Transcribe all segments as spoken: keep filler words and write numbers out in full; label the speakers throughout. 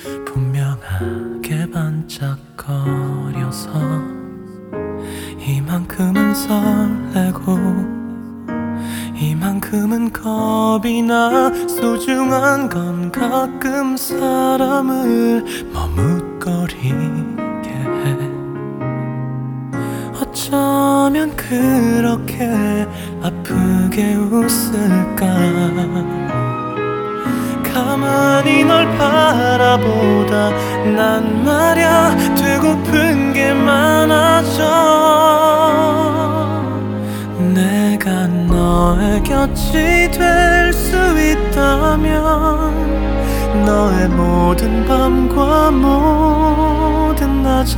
Speaker 1: 분명하게 반짝거려서 이만큼은 설레고 이만큼은 겁이 나. 소중한 건 가끔 사람을 머뭇거리게 해. 어쩌면 그렇게 아프게 웃을까. 가만히 널 바라보다 난 말야 되고픈 게 많아져. 내가 너의 곁이 될 수 있다면 너의 모든 밤과 모든 낮에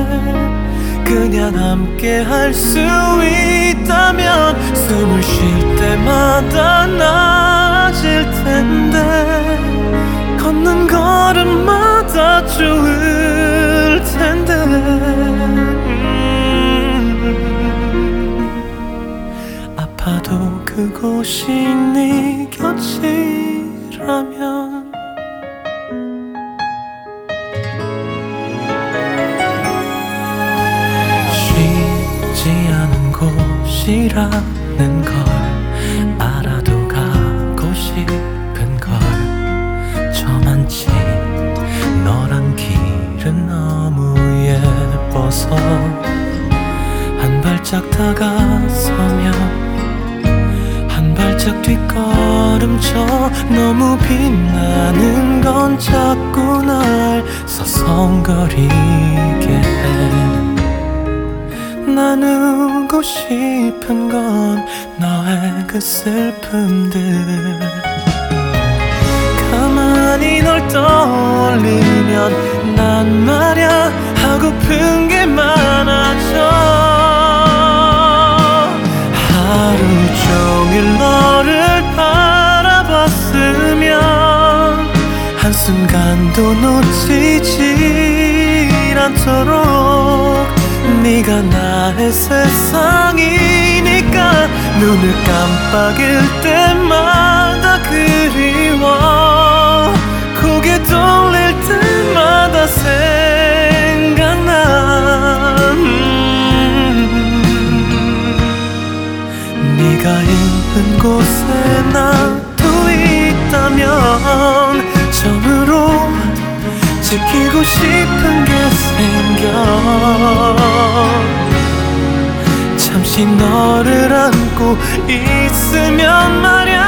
Speaker 1: 그냥 함께 할 수 있다면 숨을 쉴 때마다 나아질 텐데 걷는 걸음마다 좋을 텐데. 음, 아파도 그곳이 네 곁이라면 않은 곳이라는 걸 알아도 가고 싶은 걸. 저만치 너란 길은 너무 예뻐서 한 발짝 다가서면 한 발짝 뒷걸음쳐. 너무 빛나는 건 자꾸 날 서성거리게 해. 나누고 싶은 건 너의 그 슬픔들. 가만히 널 떠올리면 난 말야 하고픈 게 많아져. 하루 종일 너를 바라봤으면 한순간도 놓치지 않도록. 네가 나의 세상이니까 눈을 깜빡일 때마다 그리워. 고개 돌릴 때마다 생각나. 음, 네가 있는 곳에 나도 있다면 처음으로 지키고 싶은 게 생겨. 잠시 너를 안고 있으면 말야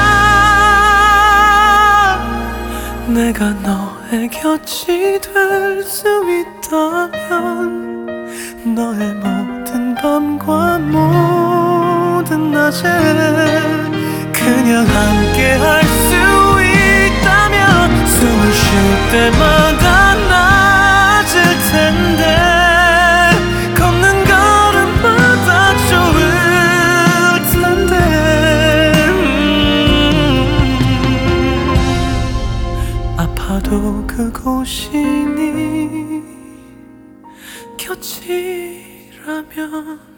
Speaker 1: 내가 너의 곁이 될 수 있다면 너의 모든 밤과 모든 낮에 그냥 함께 할 수 있다면 숨을 쉴 때마다 나아질 텐데 걷는 걸음마다 좋을 텐데. 음, 아파도 그곳이 네 곁이라면